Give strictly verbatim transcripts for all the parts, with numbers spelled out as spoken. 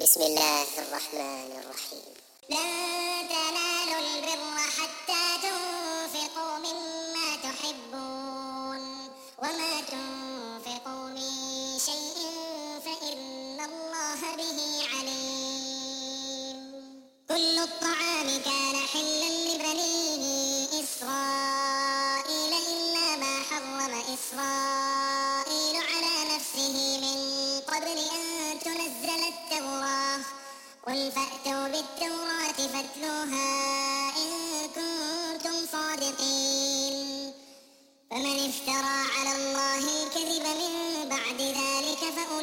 بسم الله الرحمن الرحيم. لن تنالوا البر حتى تنفقوا مما تحبون وما تنفقوا من شيء فإن الله به عليم. كل الطعام كان حلا لبني إسرائيل إلا ما حرم إسرائيل على نفسه من قبل أن تنزل التوراة. قل فأتوا بالتوراة فاتلوها إن كنتم صادقين. فمن افترى على الله الكذب من بعد ذلك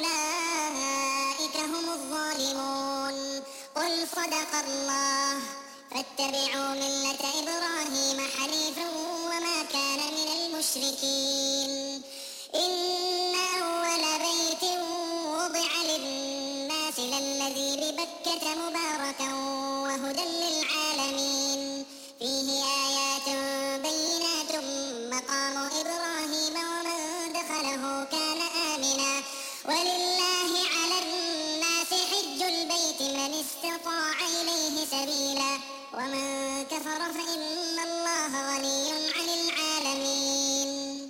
فأولئك هم الظالمون. قل صدق الله فاتبعوا ملة إبراهيم حنيفا وما كان من المشركين. إن أول بيت وضع للناس للذي ببكة مباركا وهدى للعالمين. فيه آيات بينات مقام إبراهيم ومن دخله كان آمنا. ولله على الناس حج البيت من استطاع إليه سبيلا ومن كفر فإن الله غني عن العالمين.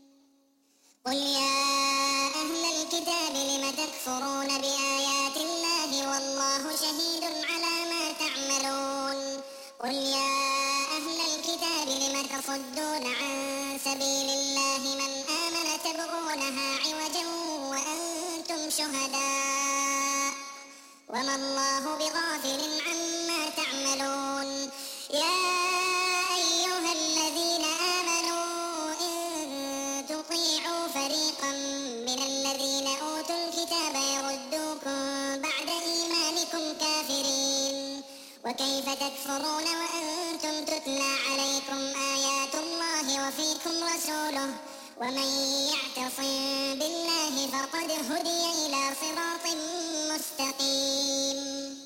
قل يا أهل الكتاب لم تكفرون بآيات الله والله شهيد على ما تعملون. قل يا أهل الكتاب لم تصدون عن سبيل الله من آمن تبغونها عوجا وأنتم شهداء وما الله بغافل عما تعملون. يا أيها الذين آمنوا إن تطيعوا فريقا من الذين أوتوا الكتاب يردوكم بعد إيمانكم كافرين. وكيف تكفرون وأنتم تتلى عليكم آيات الله وفيكم رسوله ومن يعتصم بالله فقد هدي إلى صراط مستقيم.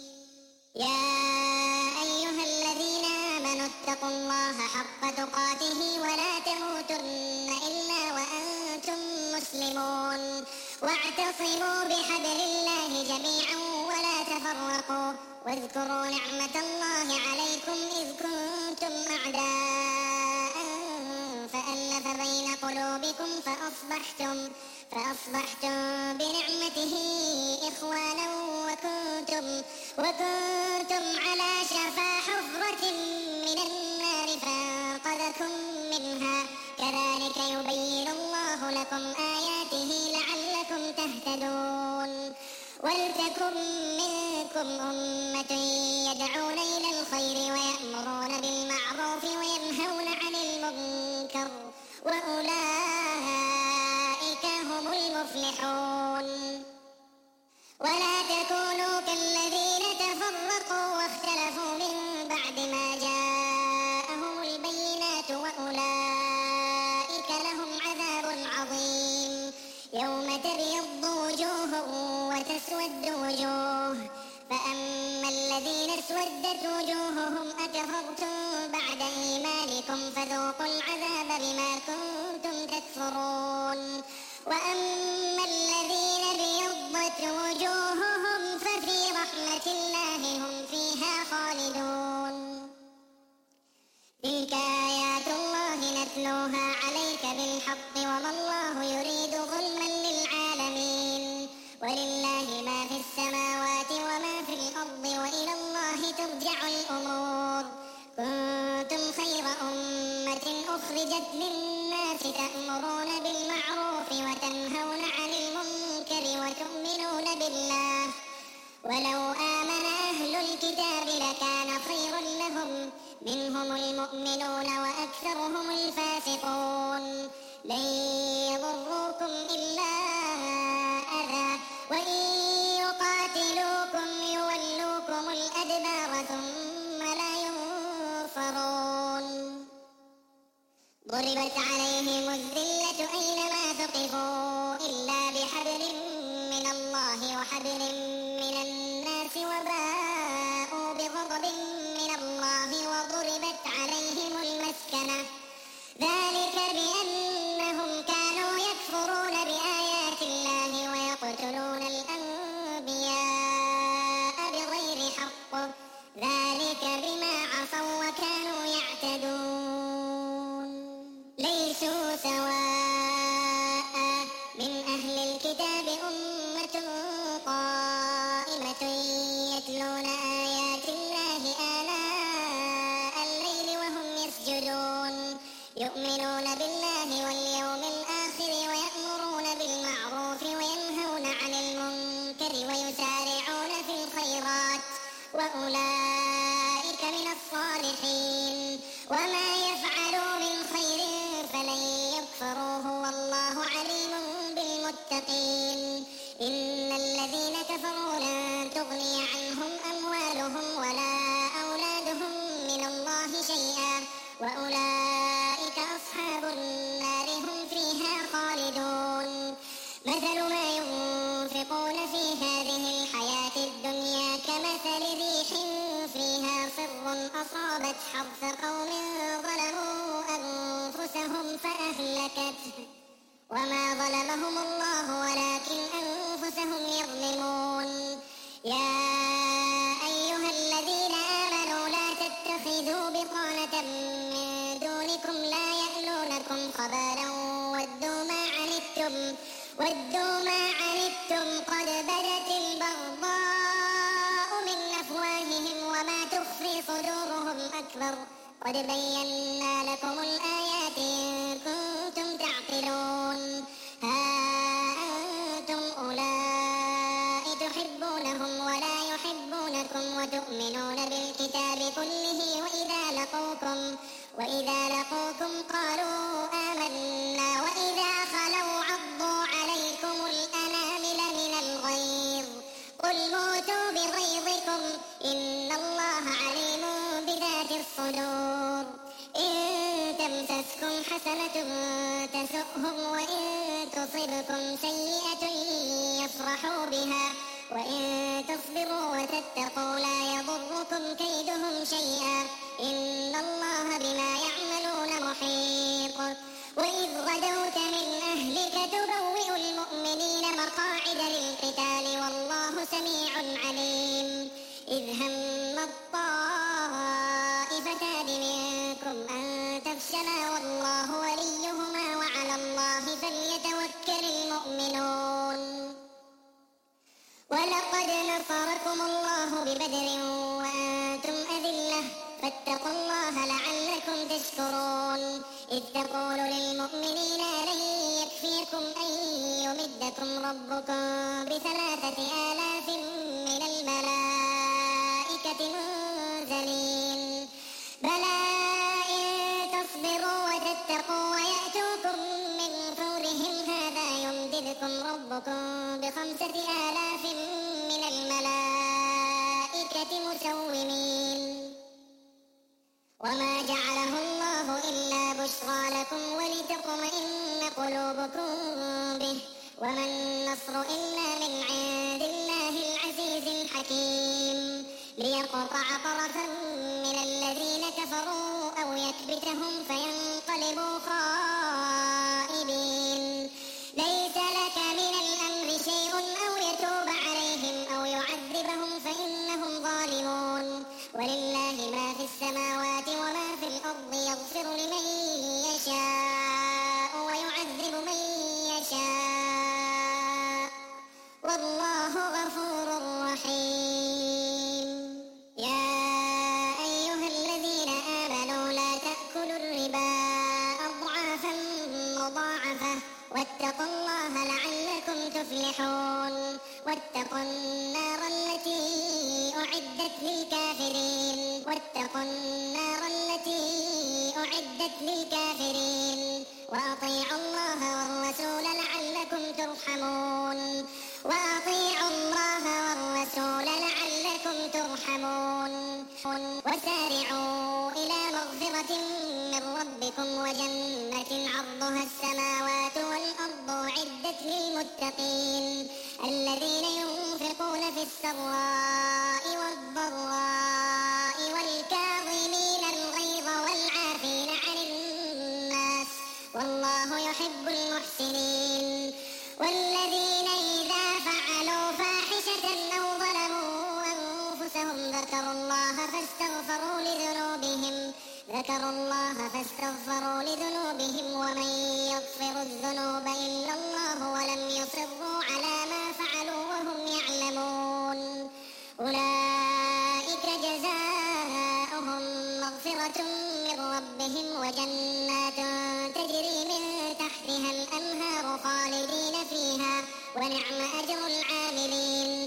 يا أيها الذين آمنوا اتقوا الله حق تقاته ولا تموتن إلا وأنتم مسلمون. واعتصموا بحبل الله جميعا ولا تفرقوا واذكروا نعمة الله عليكم إذ كنتم أعداء فألف بين قلوبكم فأصبحتم فأصبحتم بنعمته إخوانا وكنتم وكنتم على شفا حفرة من النار فأنقذكم منها. كذلك يبين الله لكم آياته لعلكم تهتدون. ولتكن منكم أمة يدعون إلى الخير ويأمرون بالمعروف وينهون عن المنكر وأولئك هم المفلحون. ولا تكونوا كالذين تفرقوا واختلفوا من بعد ما جاءهم البينات وأولئك لهم عذاب عظيم. يوم تبيض وجوه وتسود وجوه فأما الذين اسودت وجوههم أكفرتم بعد إيمانكم فذوقوا العذاب بما كنتم تكفرون. وأما الذين ابيضت وجوههم ففي رحمة الله هم فيها خالدون. تلك آيات الله نتلوها عليك بالحق وما الله يريد ظلما للعالمين. ولله ما في السماوات وما في الأرض وإلى الله ترجع الأمور. كنتم خير أمة أخرجت للناس تأمرون بالمعروف وتنهون عن المنكر وتؤمنون بالله. ولو آمن أهل الكتاب لكان خيرا لهم منهم المؤمنون وأكثرهم الفاسقون. لن يضروكم إلا أذى وإن يقاتلوكم يولوكم الأدبار ثم لا ينصرون. ضربت عليهم الذلة أينما ثقفوا إلا بحبل من الله وحبل من الناس وباءوا بغضب من الله وضربت عليهم المسكنة. ذلك بأنهم كانوا يكفرون بآيات الله ويقتلون الأنبياء وأولئك من الصالحين وما يفعلوا من خير فلن يكفروه والله عليم بالمتقين إن الذين كفروا لن تغني عنهم أموالهم ولا أولادهم من الله شيئا وأولئك أصحاب النار هم فيها خالدون مثل ما ينفقون في هذه الحياة الدنيا كمثل ريح فيها صر أصابت حرث قوم ظلموا أنفسهم فأهلكته وما ظلمهم الله ولكن أنفسهم يظلمون يا أيها الذين آمنوا لا تتخذوا بطانة من دونكم لا يألونكم خبالا ودوا ما عنتم ودوا ما عنتم قد بدت البغضاء من أفواههم وما تخفي صدورهم أكبر قد بينا لكم الآيات إن كنتم تعقلون ها أنتم أولئك تحبونهم ولا يحبونكم وتؤمنون بالكتاب كله وإذا لقوكم وإذا لقوكم قالوا آمنا وإذا خلوا عضوا عليكم الأنامل من الغيظ قل موتوا بغيظكم إن الله عليم بذات الصدور إن تمسسكم حسنة تسؤهم وإن تصبكم سيئة يفرحوا بها وإن تصبروا وتتقوا لا يضركم كيدهم شيئا إن الله بما يعملون محيط وإذ غدوت من أهلك تبوئ المؤمنين مقاعد للقتال والله سميع عليم إذ هم الطائفتان منكم أن تفشلا والله وليهما وعلى الله فليتوكل المؤمنون ولقد نصركم الله ببدر وأنتم أذلة فاتقوا الله لعلكم تشكرون إذ تقول للمؤمنين لن يكفيكم أن يمدكم ربكم بثلاثة آلاف من الملائكة منزلين بلى إن تصبروا وتتقوا ويأتوكم من فورهم هذا يمددكم ربكم بخمسة آلاف من الملائكة مسومين وما جعله الله إلا بشرى لكم ولتطمئن قلوبكم به وما النصر إلا من عند الله العزيز الحكيم ليقطع طرفا من الذين كفروا أو يكبتهم فينقلبوا خائبين ليس لك من الأمر شيء أو يتوب عليهم أو يعذبهم فإنهم ظالمون ولله ما في السماوات وما في الأرض يغفر لمن يشاء ويعذب من يشاء والله غفور رحيم يا أيها الذين آمنوا لا تأكلوا الربا أضعافا مضاعفة واتقوا الله لعلكم تفلحون واتقوا النار التي أعدت للكافرين واتقوا النار التي أعدت للكافرين وأطيعوا الله والرسول لعلكم ترحمون وأطيعوا الله والرسول لعلكم ترحمون وسارعوا إلى مغفرة من ربكم وجنة عرضها السماوات والأرض أعدت للمتقين الذين ينفقون في السراء والضراء والكاظمين الغيظ والعافين عن الناس والله يحب المحسنين والذين إذا فعلوا فاحشة أو ظلموا أنفسهم ذكروا الله فاستغفروا لذنوبهم ذكروا الله فاستغفروا لذنوبهم ومن يغفر الذنوب إلا الله ولم يصروا على ما فعلوا وهم يعلمون أولئك جزاؤهم مغفرة من ربهم وجنات تجري من تحتها الأنهار خالدين فيها ونعم أجر العاملين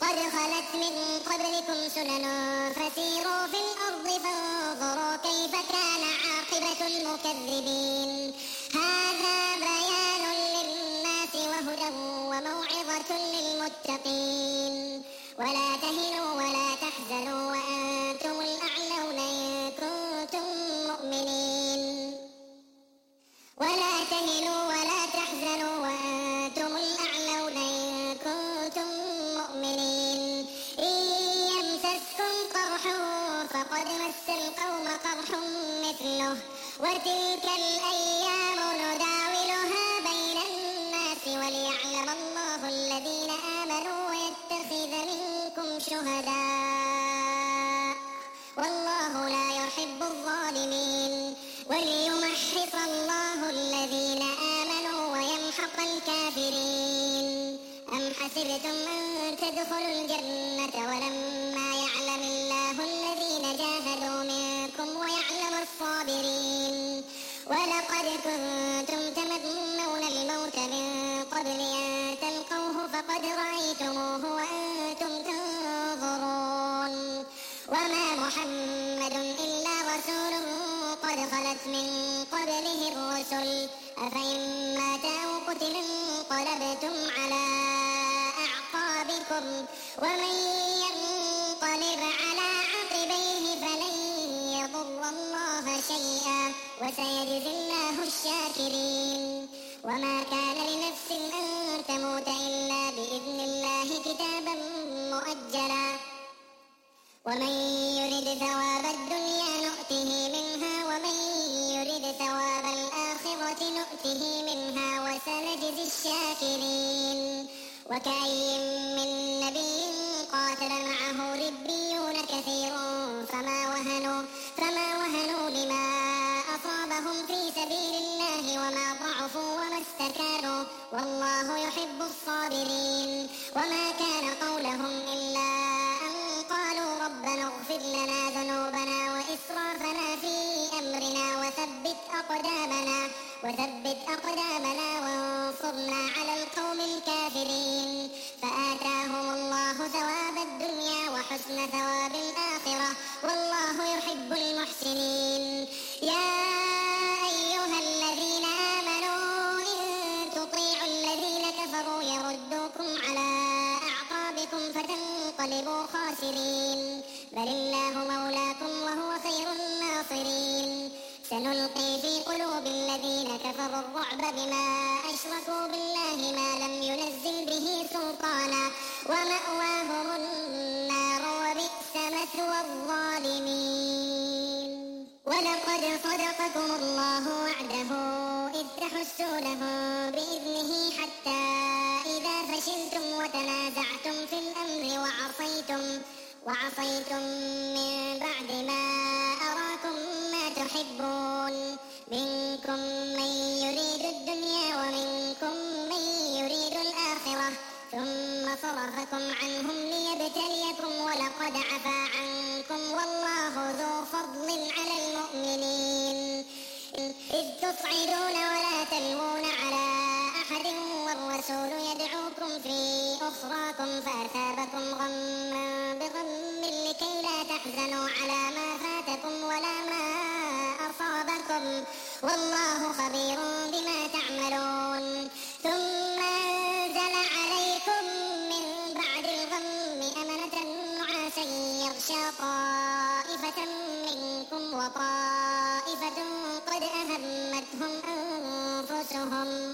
قد خلت من قبلكم سنن فسيروا في الأرض فانظروا كيف كان عاقبة المكذبين هذا بيان للناس وهدى وموعظة للمتقين ولا تهنوا ولا تحزنوا وأنتم الأعلون إن كنتم مؤمنين ولا تهنوا ولا تحزنوا وأنتم الأعلون إن كنتم مؤمنين إن يمسسكم قرح فقد مس القوم قرح مثله وتلك الأيام نداولها بين الناس وليعلم الله الذين آمنوا ويتخذ منكم شهداء والله لا يحب الظالمين وليمحص الله الذين آمنوا ويمحق الكافرين أم حسبتم أن تدخلوا الجنة ولما يعلم الله الذين جاهدوا منكم ويعلم الصابرين ولقد كنتم تمنون الموت من قبل أن تلقوه فقد رأيتموه وأنتم تنظرون وما محمد إلا رسول قد خلت من قبله الرسل أفإن مات أو قتل انقلبتم على أعقابكم ومن ينقلب على عقبيه فلن يضر الله شيئا وسيجزي الله الشاكرين وما كان لنفس أن تموت إلا بإذن الله كتابا مؤجلا ومن يرد ثواب الدنيا نؤته منها ومن يرد ثواب الآخرة نؤته منها وسنجزي الشاكرين وكأي من نبي قاتل معه ربيون كثير فما وهنوا فما وهنوا لما أصابهم في سبيل الله وما ضعفوا وما استكانوا والله يحب الصابرين وما كان قولهم إلا أن قالوا ربنا اغفر لنا ذنوبنا وإسرافنا في أمرنا وثبت أقدامنا وثبت أقدامنا وانصرنا على القوم الكافرين فآتاهم الله ثواب الدنيا وحسن ثواب الآخرة والله يحب المحسنين يا أيها الذين آمنوا إن تطيعوا الذين كفروا يردوكم على أعقابكم فتنقلبوا خاسرين بل الله مولاكم وهو خير الناصرين سنلقي في قلوب الذين كفروا الرعب بما أشركوا بالله ما لم ينزل به سلطانا ومأواهم النار وبئس مثوى الظالمين ولقد صدقكم الله وعده إذ تحسونهم بإذنه حتى إذا فشلتم وتنازعتم في الأمر وعصيتم وعصيتم من بعد ما أراكم ما تحبون منكم من يريد الدنيا ومنكم من يريد الآخرة ثم صرفكم عنهم ليبتليكم ولقد عفا عنكم والله ذو فضل على المؤمنين إذ تصعدون ولا تلوون على أحد والرسول يدعوكم في أخراكم فأثابكم غما بغم لكي لا تحزنوا على ما فاتكم ولا ما أصابكم والله خبير بما تعملون ثم أنزل عليكم من بعد الغم أمنة نعاسا يغشى طائفة منكم وطائفة قد أهمتهم أنفسهم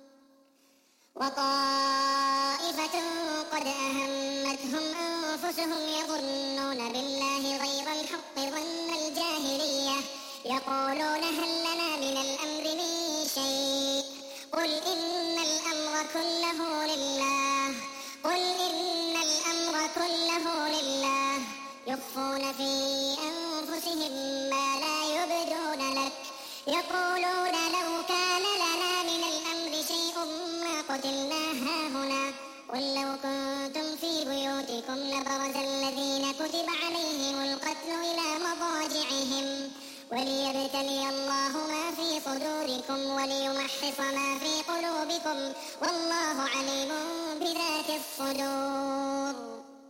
وطائفة قد أهمتهم أنفسهم يظنون بالله غير الحق ظن الجاهلية يقولون هل لنا من الأمر من شيء قل إن الأمر كله لله قل إن الأمر كله لله يخفون في أنفسهم ما لا يبدون لك يقولون لو كان لنا من الأمر شيء ما قتلنا هاهنا قل لو كنتم في بيوتكم لبرز الذين كتب عليهم القتل إلى مضاجعهم وليبتلي الله ما في صدوركم وليمحص ما في قلوبكم والله عليم بذات الصدور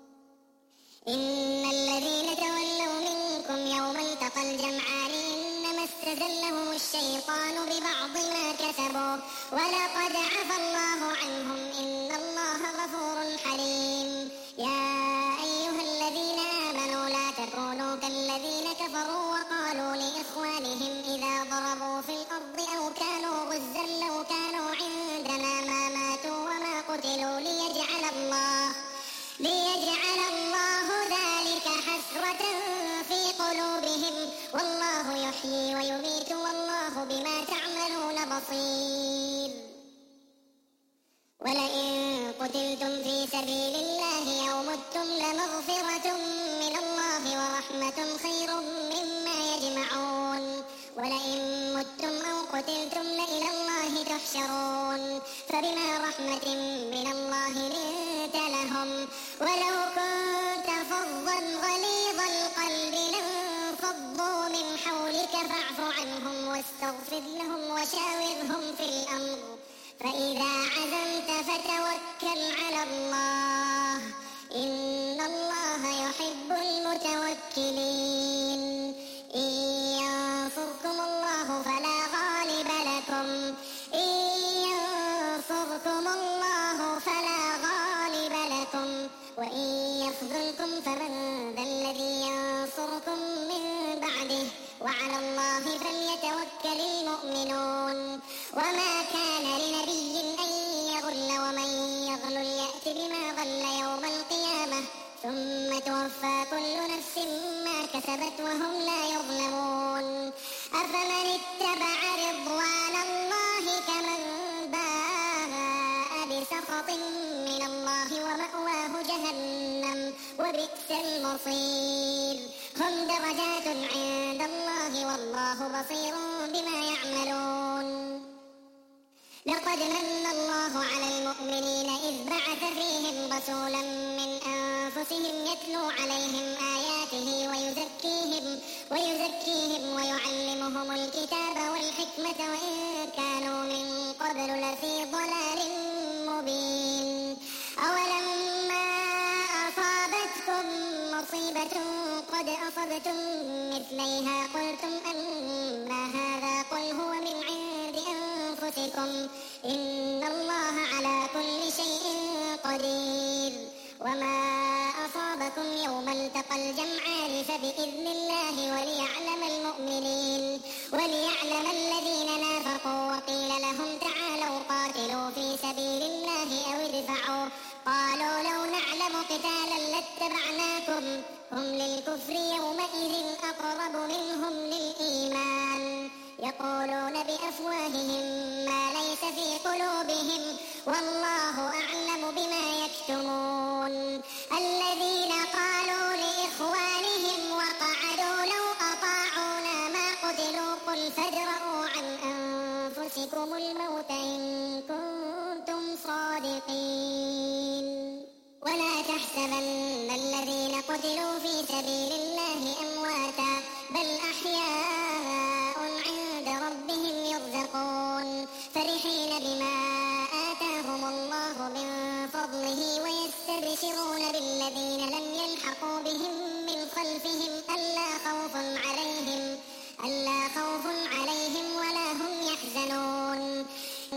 الشيطان ببعض ما كسبوا ولقد عفى الله عنهم إن الله غفور حليم. يا أيها الذين آمنوا لا تكونوا كالذين كفروا وقالوا لإخوانهم إذا ضربوا في الأرض أو كانوا غزا لو كانوا عندنا ما ماتوا وما قتلوا ليجعل الله ليجعل الله ذلك حسرة في قلوبهم والله يحيي ويميت والله بما تعملون بصير. ولئن قتلتم في سبيل الله أو متم لمغفرة من الله ورحمة خير مما يجمعون. ولئن متم أو قتلتم لإلى الله تحشرون. فبما رحمة من الله لنت لهم ولو كنت فظا غليظ القلب لانفضوا من حولك فاعف عنهم واستغفر لهم وشاورهم في الأمر فإذا عزمت فتوكل على الله إن الله يحب المتوكلين. إن ينصركم الله فلا غالب لكم إن ينصركم الله فلا غالب لكم وإن يخذلكم فمن ذا الذي ينصركم من بعده وعلى الله فليتوكل المؤمنون. وما كان لنبي أن يغل ومن يغل يأت بما غل يوم القيامة ثم توفى كل نفس ما كسبت وهم لا يظلمون. أفمن اتبع رضوان الله كمن باء بسخط من الله ومأواه جهنم وبئس المصير. هم درجات عند الله والله بصير بما يعملون. لقد من الله على المؤمنين إذ بعث فيهم رسولا من أنفسهم يتلو عليهم آياته ويزكيهم ويزكيهم ويعلمهم الكتاب والحكمة وإن كانوا من قبل لفي ضلال مبين. أولما أصابتكم مصيبة قد أصبتم مثليها قلتم أن هذا قل هو من عند أنفسكم إن الله على كل شيء قدير. وما أصابكم يوم التقى الجمعان فبإذن الله وليعلم المؤمنين وليعلم الذين نافقوا وقيل لهم تعالوا قاتلوا في سبيل الله أو ادفعوا قالوا لو نعلم قتالا لاتبعناكم هم للكفر يومئذ أقرب منهم للإيمان يقولون بأفواههم ما ليس في قلوبهم والله أعلم بما يكتمون. الذين قالوا لإخوانهم وقعدوا لو أطاعونا ما قتلوا قل فادرءوا عن أنفسكم الموت إن كنتم صادقين. ولا تحسبن الذين قتلوا في سبيل الله أمواتا بل أحياء عند ربهم يرزقون فرحين بما آتاهم الله من فضله ويستبشرون بالذين لم يلحقوا بهم من خلفهم ألا خوف عليهم ألا خوف عليهم ولا هم يحزنون.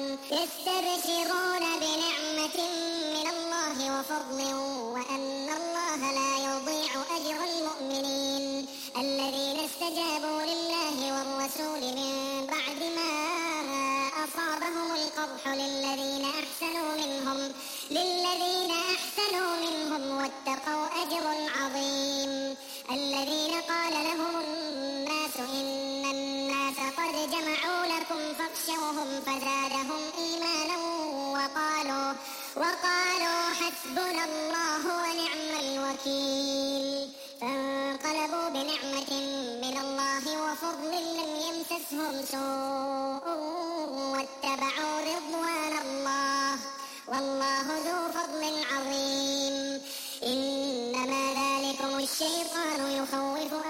يستبشرون بنعمة من الله وفضل وأن الله لا يضيع أجر المؤمنين الذين استجابوا لله والرسول من بعد ما أصابهم القرح للذين أحسنوا منهم للذين أحسنوا منهم واتقوا أجر عظيم. الذين قال لهم الناس إن الناس قد جمعوا لكم فاخشوهم فزادهم إيمانا وقالوا وقالوا حسبنا الله ونعم الوكيل. فانقلبوا بنعمة من الله وفضل لم يمسسهم سوء واتبعوا رضوان الله والله ذو فضل عظيم. إنما ذلكم الشيطان يخوف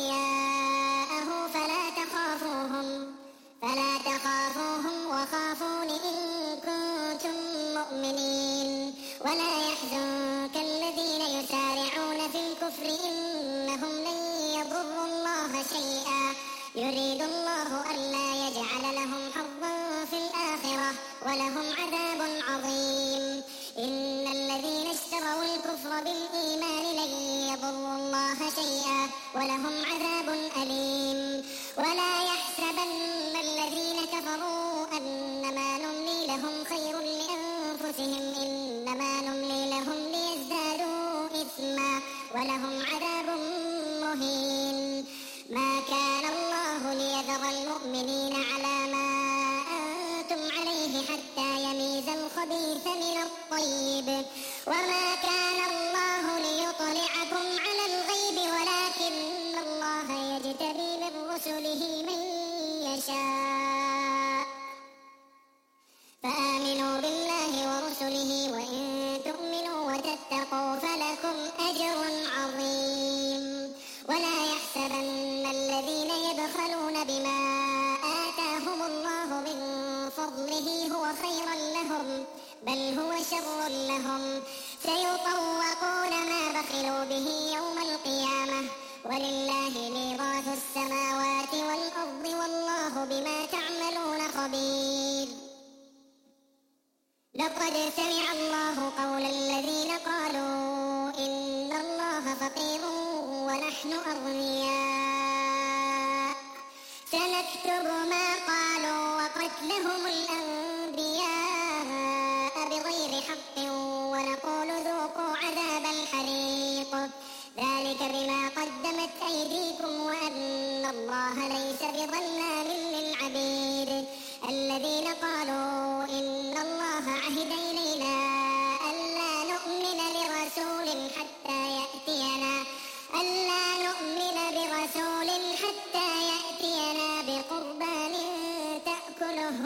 أولياءه فلا تخافوهم فلا تخافوهم وخافون إن كنتم مؤمنين. ولا يحزنك الذين يسارعون في الكفر إنهم لن يضروا الله شيئا يريد الله ألا يجعل لهم حظا في الآخرة ولهم عذاب عظيم. إن الذين اشتروا الكفر بالإيمان لن يضروا الله شيئا ولهم عذاب أليم. ولا يحسبن الذين كفروا أنما نملي لهم خير لأنفسهم إنما نملي لهم ليزدادوا إثما ولهم عذاب مهين. ما كان الله ليذر المؤمنين على ما أنتم عليه حتى يميز الخبيث من الطيب وما كان الله ليطلعكم على الغيب ولكن الله يجتبي من رسله من يشاء. فآمنوا بالله ورسله وإن تؤمنوا وتتقوا فلكم أجر عظيم. ولا يحسبن الذين يبخلون بما آتاهم الله من فضله هو خيرا لهم بل هو شر لهم سيطوقون ما بخلوا به يوم القيامة ولله ميراث السماوات والأرض والله بما تعملون خبير. لقد سمع الله قول الذين قالوا إن الله فقير ونحن أغنياء سنكتب ما قالوا وقتلهم الأنبياء بغير حق ونقول ذوقوا عذاب الحريق ذلك بما قدمت أيديكم وأن الله ليس بظلام للعبيد. الذين قالوا إن الله عهد إلينا ألا نؤمن لرسول حتى يأتينا ألا نؤمن برسول حتى يأتينا بقربان تأكله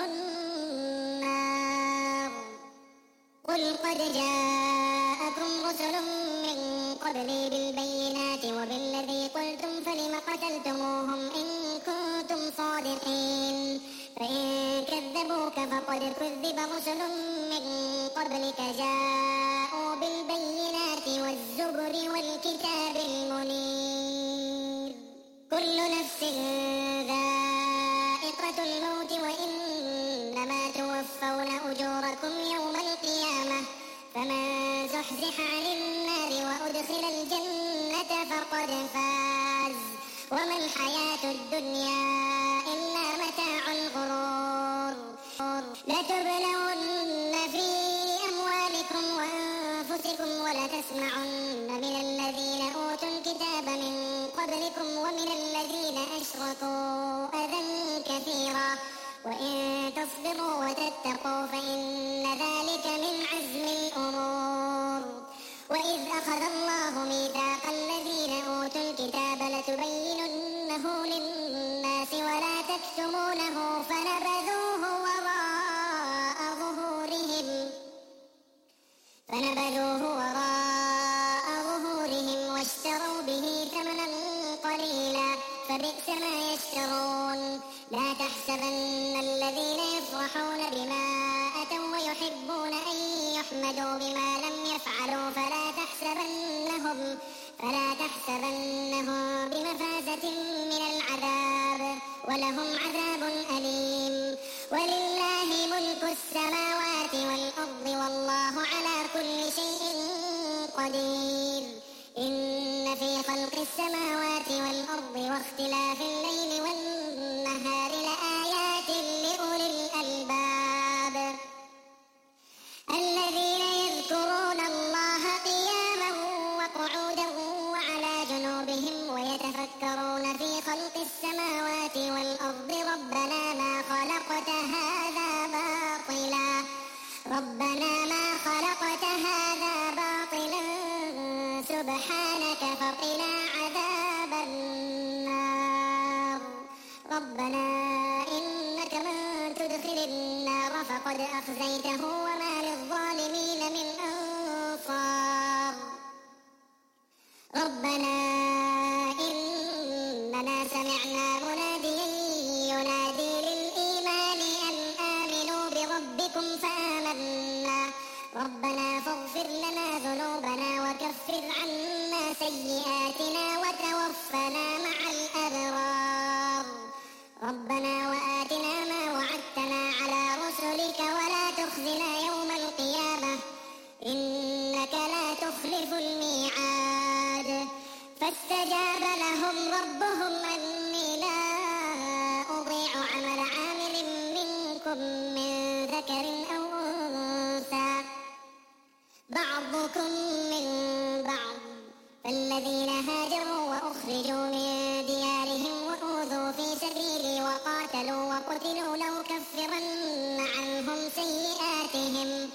النار قل قد جاءكم رسل من قبلي بالبينات وبالذي قلتم فلم قتلتموهم إن كنتم صادقين. فإن كذبوك فقد كذب رسل من قبلك جاءوا بالبينات والزبر والكتاب المنير. كل نفس ذائقة الموت وإنما توفون أجوركم يوم القيامة فمن زحزح عن النار وأدخل الجنة فقد فاز وما الحياة الدنيا إلا متاع الغرور. لتبلون في أموالكم وأنفسكم ولتسمعن من الذين أوتوا الكتاب من قبلكم ومن الذين أشركوا أذى كثيرا وإن تصبروا وتتقوا فإن ذلك من عزم الأمور. وإذ أخذ الله ميثاق الذين أوتوا الكتاب لتبيننه للناس ولا تكتمونه فنبذوه وراء ظهورهم فنبذوه وراء ظهورهم واشتروا به ثمنا قليلا فبئس ما يشترون. لا تحسبن الذين يفرحون بما أتوا ويحبون أن يحمدوا بما لم يفعلوا فلا تحسبنهم فلا تحسبنهم بمفازة من العذاب ولهم عذاب أليم. ولله ملك السماوات والأرض والله على كل شيء قدير. إن في خلق السماوات والأرض واختلاف الليل والنهار لآيات لأولي الألباب الذين يذكرون الله قياما وقعودا وعلى جنوبهم ويتفكرون في خلق السماوات والأرض ربنا ما خلقت هذا باطلا ربنا ما خلقت هذا باطلا سبحانك فقنا عذاب النار. ربنا إنك من تدخل النار فقد أخزيته وما للظالمين من أنصار. ربنا إننا سمعنا مناديا ينادي للإيمان أن آمنوا بربكم فآمنا ربنا فاغفر لنا ذنوبنا وكفر عنا سيئاتنا وتوفنا مع الأبرار. ربنا وآتنا ما وعدتنا على رسلك ولا تخزنا يوم القيامة إنك لا تخلف الميعاد. فاستجاب لهم ربهم أني لا أضيع عمل عامل منكم من ذكر أو أنثى بعضكم من بعض، فالذين هاجروا وأخرجوا من ديارهم وأوذوا في سبيلي وقاتلوا وقتلوا لأكفرن عنهم سيئاتهم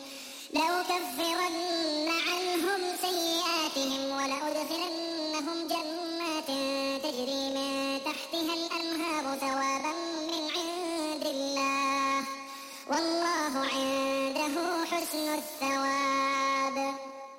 لأكفرن عنهم سيئاتهم ولأدخلنهم جنات تجري من تحتها الأنهار ثوابا من عند الله والله عنده حسن الثواب.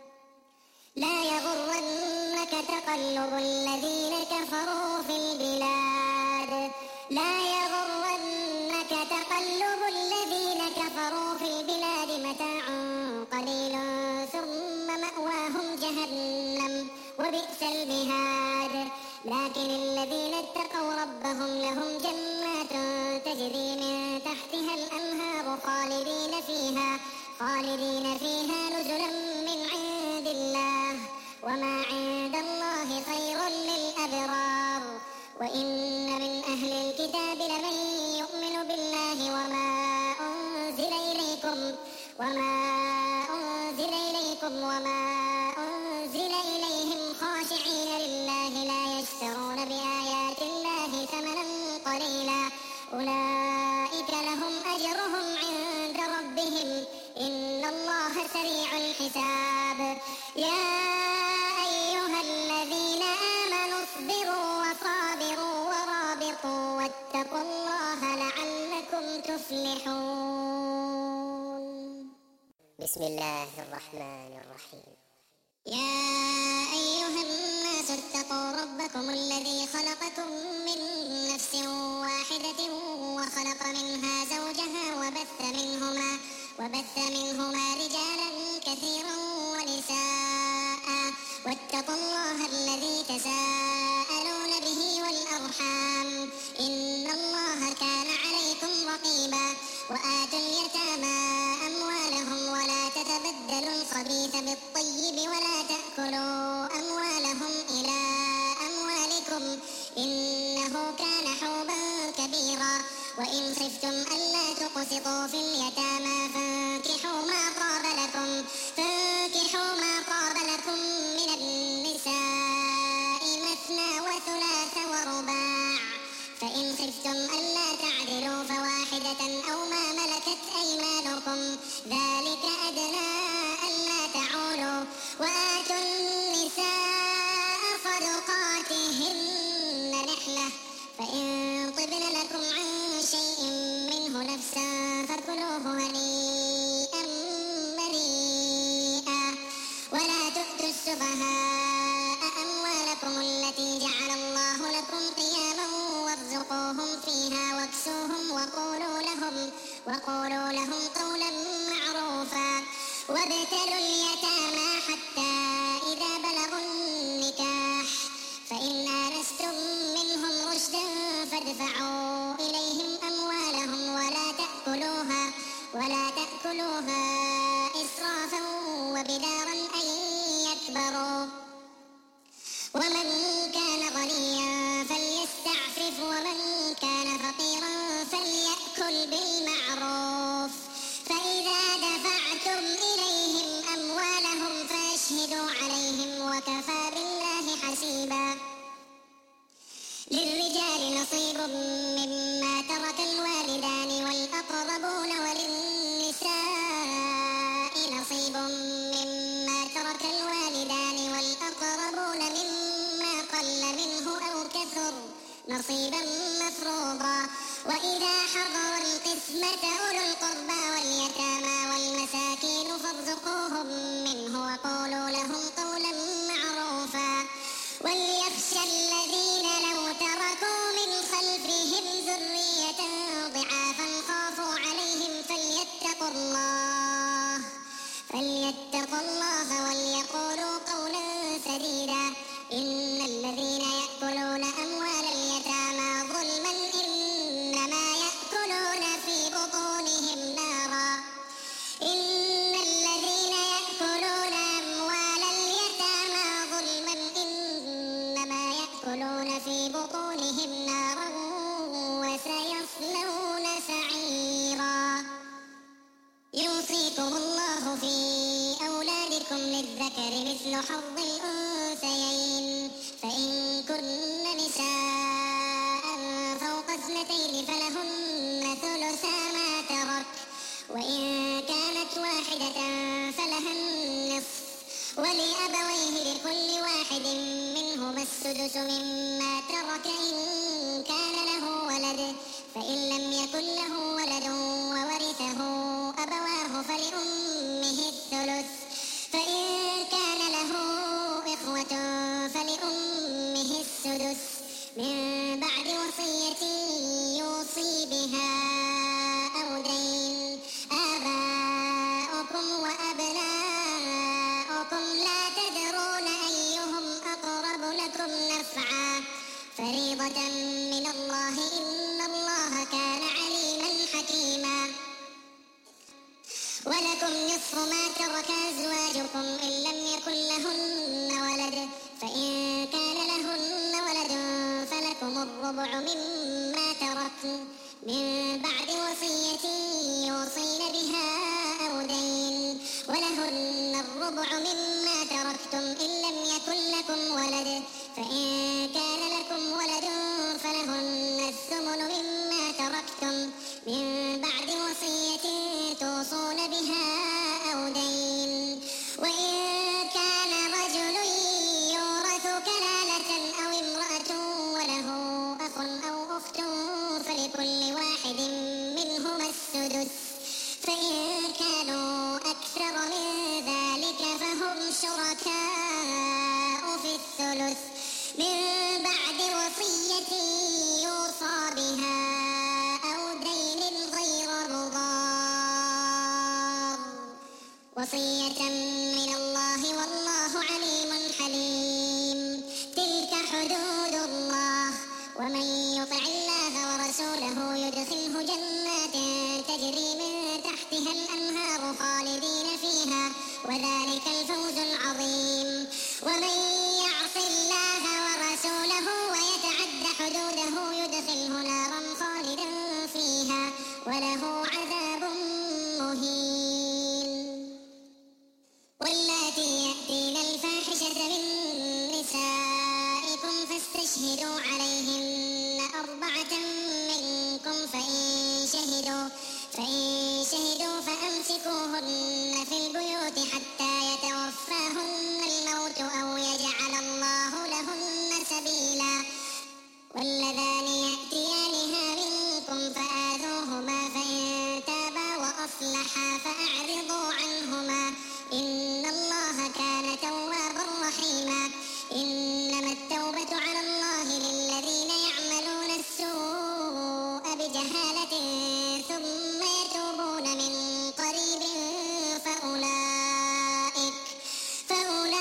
لا يغرنك تقلب الذين كفروا في البلاد لا يغرنك تقلب الذين كفروا في البلاد متاع قليل ثم مأواهم جهنم وبئس المهاد. لكن الذين اتقوا ربهم لهم جنات تجري من تحتها الأنهار خالدين فيها خالدين فيها نزلا من عند الله وما عند الله خير للأبرار. وإن من أهل الكتاب لمن يؤمن بالله وما أنزل إليكم وما أنزل إليكم وما أنزل إليهم خاشعين لله لا يشترون بآيات الله ثمنا قليلا أولئك لهم أجرهم عند ربهم إن الله سريع الحساب. يا أيها الذين آمنوا اصبروا وصابروا ورابطوا واتقوا الله لعلكم تفلحون. بسم الله الرحمن الرحيم. يا أيها الناس اتقوا ربكم الذي خلقكم من نفس واحدة وخلق منها زوجها وبث منهما وبث منهما رجالا كثيرا ونساء واتقوا الله الذي تساءلون به والأرحام إن الله كان عليكم رقيبا. وآتوا اليتامى أموالهم ولا تتبدلوا الخبيث بالطيب ولا تأكلوا أموالهم إلى أموالكم إنه كان حوبا كبيرا. وإن خفتم ألا تقسطوا في اليتامى فانكحوا ما طاب لكم فانكحوا ما طاب لكم من النساء مثنى وثلاث ورباع فإن خفتم ألا تعدلوا فواحدة أو ما ملكت أيمانكم ذلك أدنى ألا تعولوا. وآتوا النساء صدقاتهن نحلة فإن طبن لكم عن شيء منه نفسا فكلوه هنيئا مريئا. ولا تؤتوا السفهاء أموالكم التي جعل الله لكم قياما وارزقوهم فيها واكسوهم وقولوا لهم وقولوا لهم قولا معروفا. وابتلوا اليتامى حتى إذا بلغوا النكاح فإن آنستم منهم رشدا فادفعوا إليهم أموالهم ولا تأكلوها ولا تأكلوها إسرافا وبدارا أن يكبروا. ومن كان غنيا فليستعفف ومن كان فقيرا فليأكل بالمعروف. فإذا دفعتم إليهم أموالهم فاشهدوا عليهم وكفى بالله حسيبا. للرجال نصيب مما ترك الوالدان والأقربون وللنساء نصيب مما ترك الوالدان والأقربون مما قل منه أو كثر نصيبا مفروضا. وإذا حضر القسمة أولو القربى واليتامى والمساكين فارزقوهم منه وقولوا لهم قولا معروفا. وليخشى الذين لو تركوا من خلفهم ذرية ضعافا خافوا عليهم فليتقوا الله فليتقوا الله وليقولوا قولا سديدا. إن الذين يأكلون أموال اليتامى ظلما فيأكلون في بطونهم نارا وسيصلون سعيرا. يوصيكم الله في أولادكم للذكر مثل حظ الأنثيين، فإن كن نساء فوق اثنتين فلهن ثلثا ما ترك، وإن كانت واحدة فلها النصف، ولأبويه لكل واحد منهما السدس مما ترك إن كان له ولد، فإن لم يكن له ولد وورثه أبواه فلأمه الثلث، فإن كان له إخوة فلأمه السدس من بعد وصية يوصي بها أو دين. آباؤكم وأبناؤكم لا تدرون أيهم أقرب لكم نفعا، فريضة من الله إن الله كان عليما حكيما. ولكم نصف ما ترك أزواجكم إن لم يكن لهن ولد، فإن كان لهن ولد فلكم الربع مما تركن من بعد وصية يوصين بها أو دين، ولهن الربع مما تركتم إن لم يكن لكم ولد، فإن كان لكم ولد فلهن الثمن مما تركتم من بعد وصية توصون بها أو دين. وإن كان رجل يورث كلالة أو امرأة وله أخ أو أخت فلكل واحد منهما السدس، فإن كانوا أكثر من ذلك فهم شركاء في الثلث من بعد وصية يوصى بها أو دين غير مضار، وصية من الله والله عليم حليم. تلك حدود الله، ومن يطع الله ورسوله يدخله جنات تجري من تحتها الأنهار خالدين فيها، وذلك الفوز العظيم. ومن يعص الله ورسوله ويتعد حدوده يدخله نارا خالدا فيها وله عذاب مهين. واللاتي يأتين الفاحشة من نسائكم فاستشهدوا عليهن أربعة منكم، فإن شهدوا فإن شهدوا فأمسكوهن في البيوت حتى يتوفاهن الموت أو يجعل الله لهن سبيلا. واللذان يأتيانها منكم فآذوهما، فإن تابا وأصلحا فأعرضوا عنهما إن الله كان توابا رحيما. إنما التوبة على الله للذين يعملون السوء بجهالة ثم يتوبون من قريب فأولئك فأولئك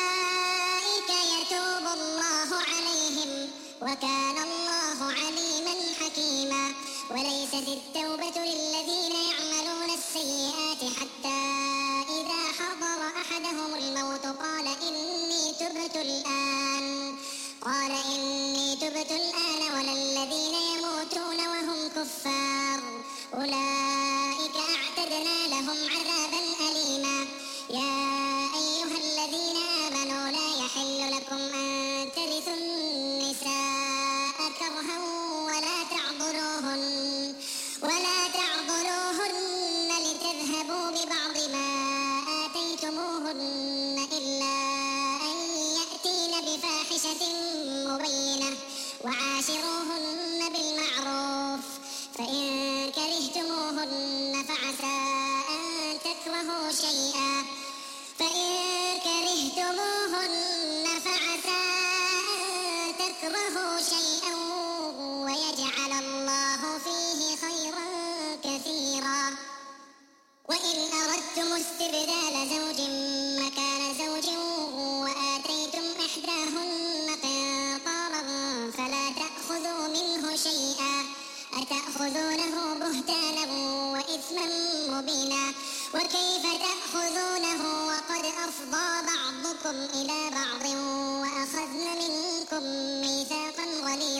يتوب الله عليهم، وكان الله عليما حكيما. وليست التوبة للذين يعملون السيئات حتى إذا حضر أحدهم الموت قال إني تبت الآن قال إني تبت الآن ولا الذين يموتون وهم كفار أولئك أعتدنا لهم عذابا أليما. يا أيها الذين آمنوا لا يحل لكم أن ترثوا النساء كرها ولا تعضلوهن ولا تعضلوهن لتذهبوا ببعض ما آتيتموهن إلا أن يأتين بفاحشة مبينة، وعاشروهن بالمعروف، فإن كرهتموهن فعسى أن تكرهوا شيئا فإن كرهتموهن فعسى أن تكرهوا شيئا ويجعل الله فيه خيرا كثيرا. وإن أردتم استبدال زوج مكان زوج وآتيتم إحداهن قنطارا فلا تأخذوا منه شيئا، أتأخذونه بهتانا وإثما مبينا. وكيف تأخذونه وقد أفضى بعضكم إلى بعض وأخذن منكم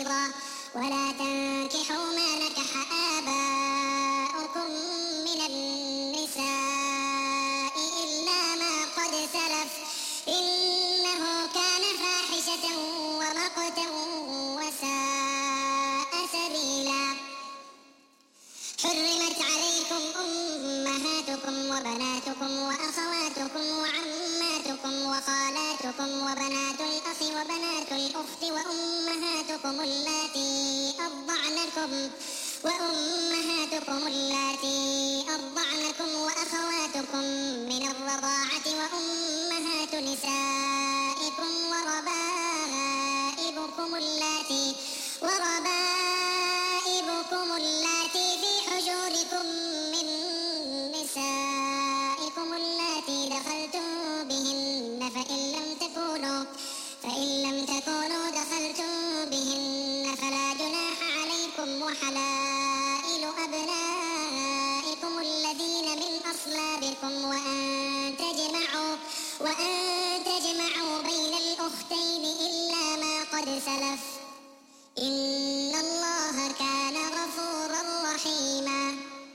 فريضة ولا تنكحوا ما نكح آباؤكم من النساء إلا ما قد سلف إنه كان فاحشة ومقتا وساء سبيلا. حرمت عليكم أمهاتكم وبناتكم وأخواتكم وعماتكم وخالاتكم وبنات الأخ وبنات الأخت وأمهاتكم اللاتي أرضعنكم وأمهاتكم اللاتي أرضعنكم وأخواتكم من الرضاعة وأمهات نسائكم وربائبكم اللاتي وربائبكم اللاتي في حجوركم من نسائكم اللاتي دخلتم بهن فإن لم تكونوا فإن لم تكونوا دخلتم بهن فلا جناح عليكم وحلائل أبنائكم الذين من أصلابكم وأن تجمعوا وأن تجمعوا بين الأختين إلا ما قد سلف إن